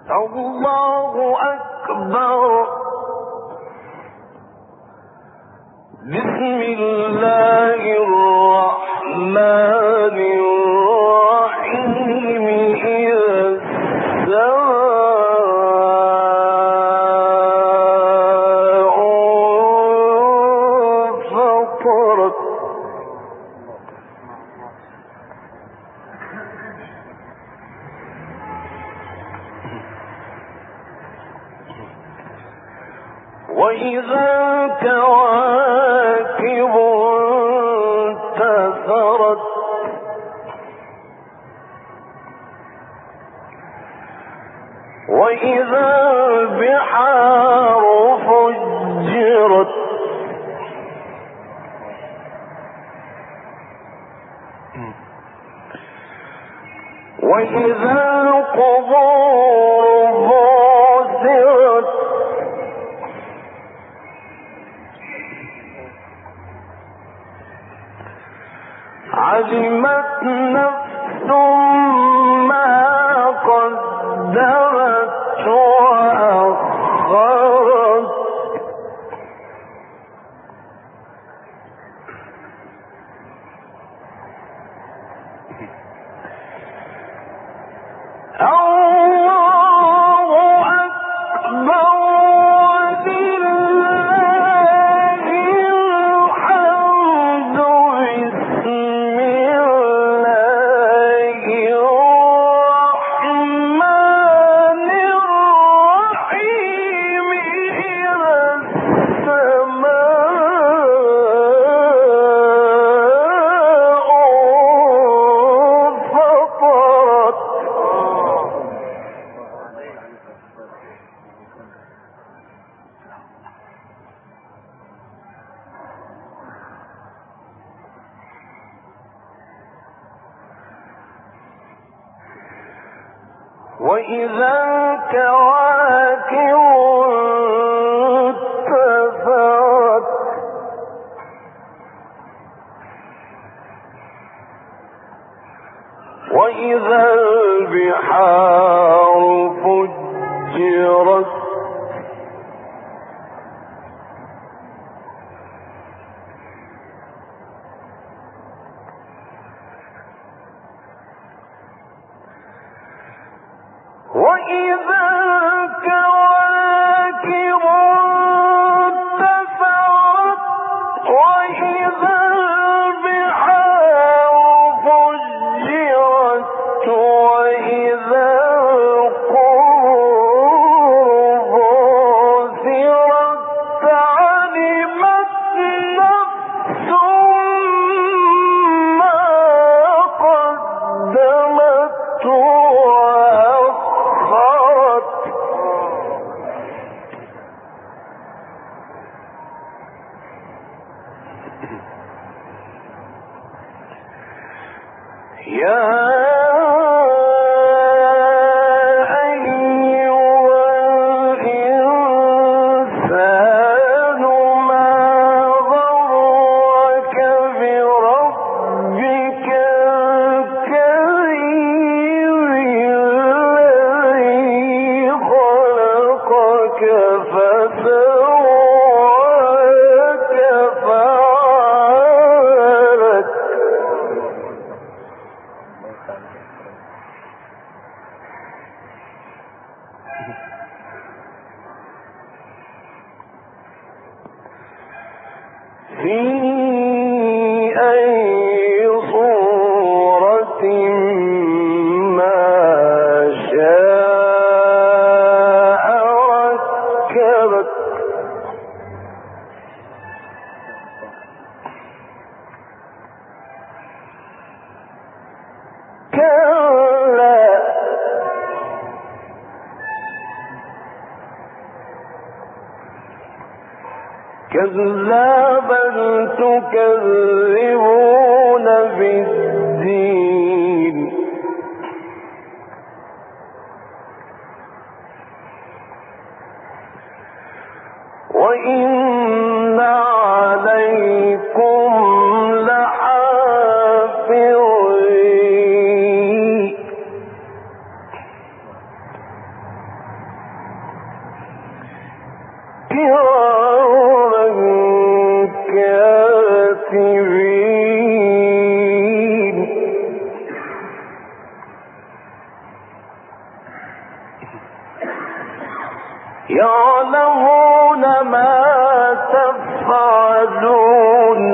الله أكبر. بسم الله الرحمن الرحيم. إذا السماء انفطرت. وإذا الكواكب انتثرت. وإذا البحار فجرت. وإذا القبور بعثرت. علمت نفس ما قدمت وأخرت. الله أكبر. وإذا الكواكب انتثرت. وإذا البحار فجرت. وإذا الكواكب انتثرت. وإذا البحار فجرت. وإذا القبور بعثرت. علمت نفس ما قدمت يا أيها الإنسان ما غرك بربك الكريم الذي خلقك فسواك فعدلك. في أي صورة ما شاء ركبك. كلا كلا بل تكذبون بالدين. وإن عليكم لحافظين كراما كاتبين يعلمون ما تفعلون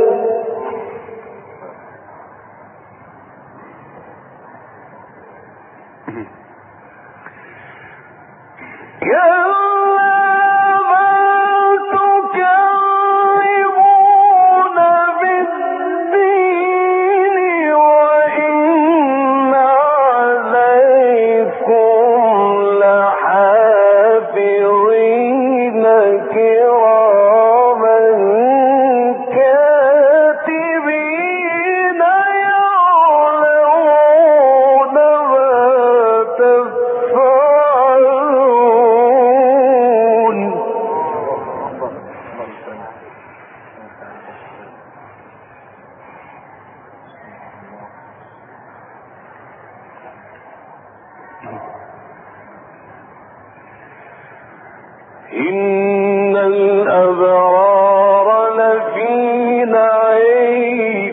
إن الأبرار لفي نعيم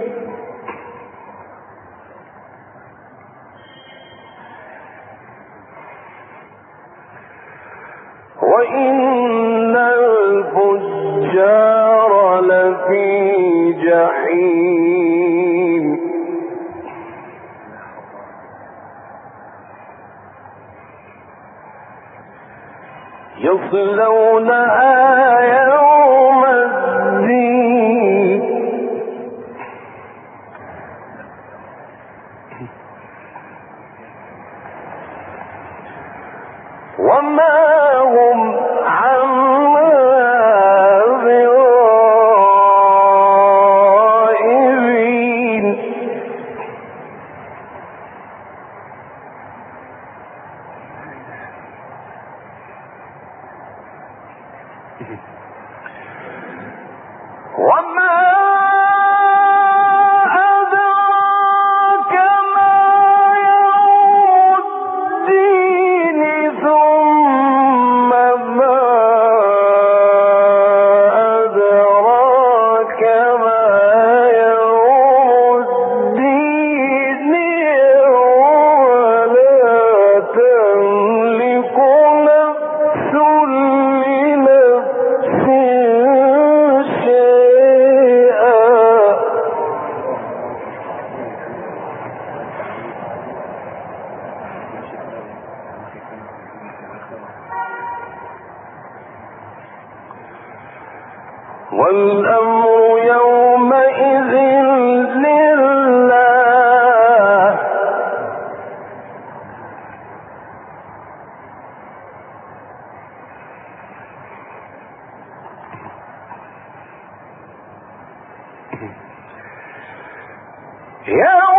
وإن الفجار لفي جحيم يصلونها يوم الدين وما هم عنها بغائبين وما أدراك ما يوم الدين ثم ما أدراك ما يوم الدين يوم لا تملك نفس لنفس والأمر يومئذ لله يوم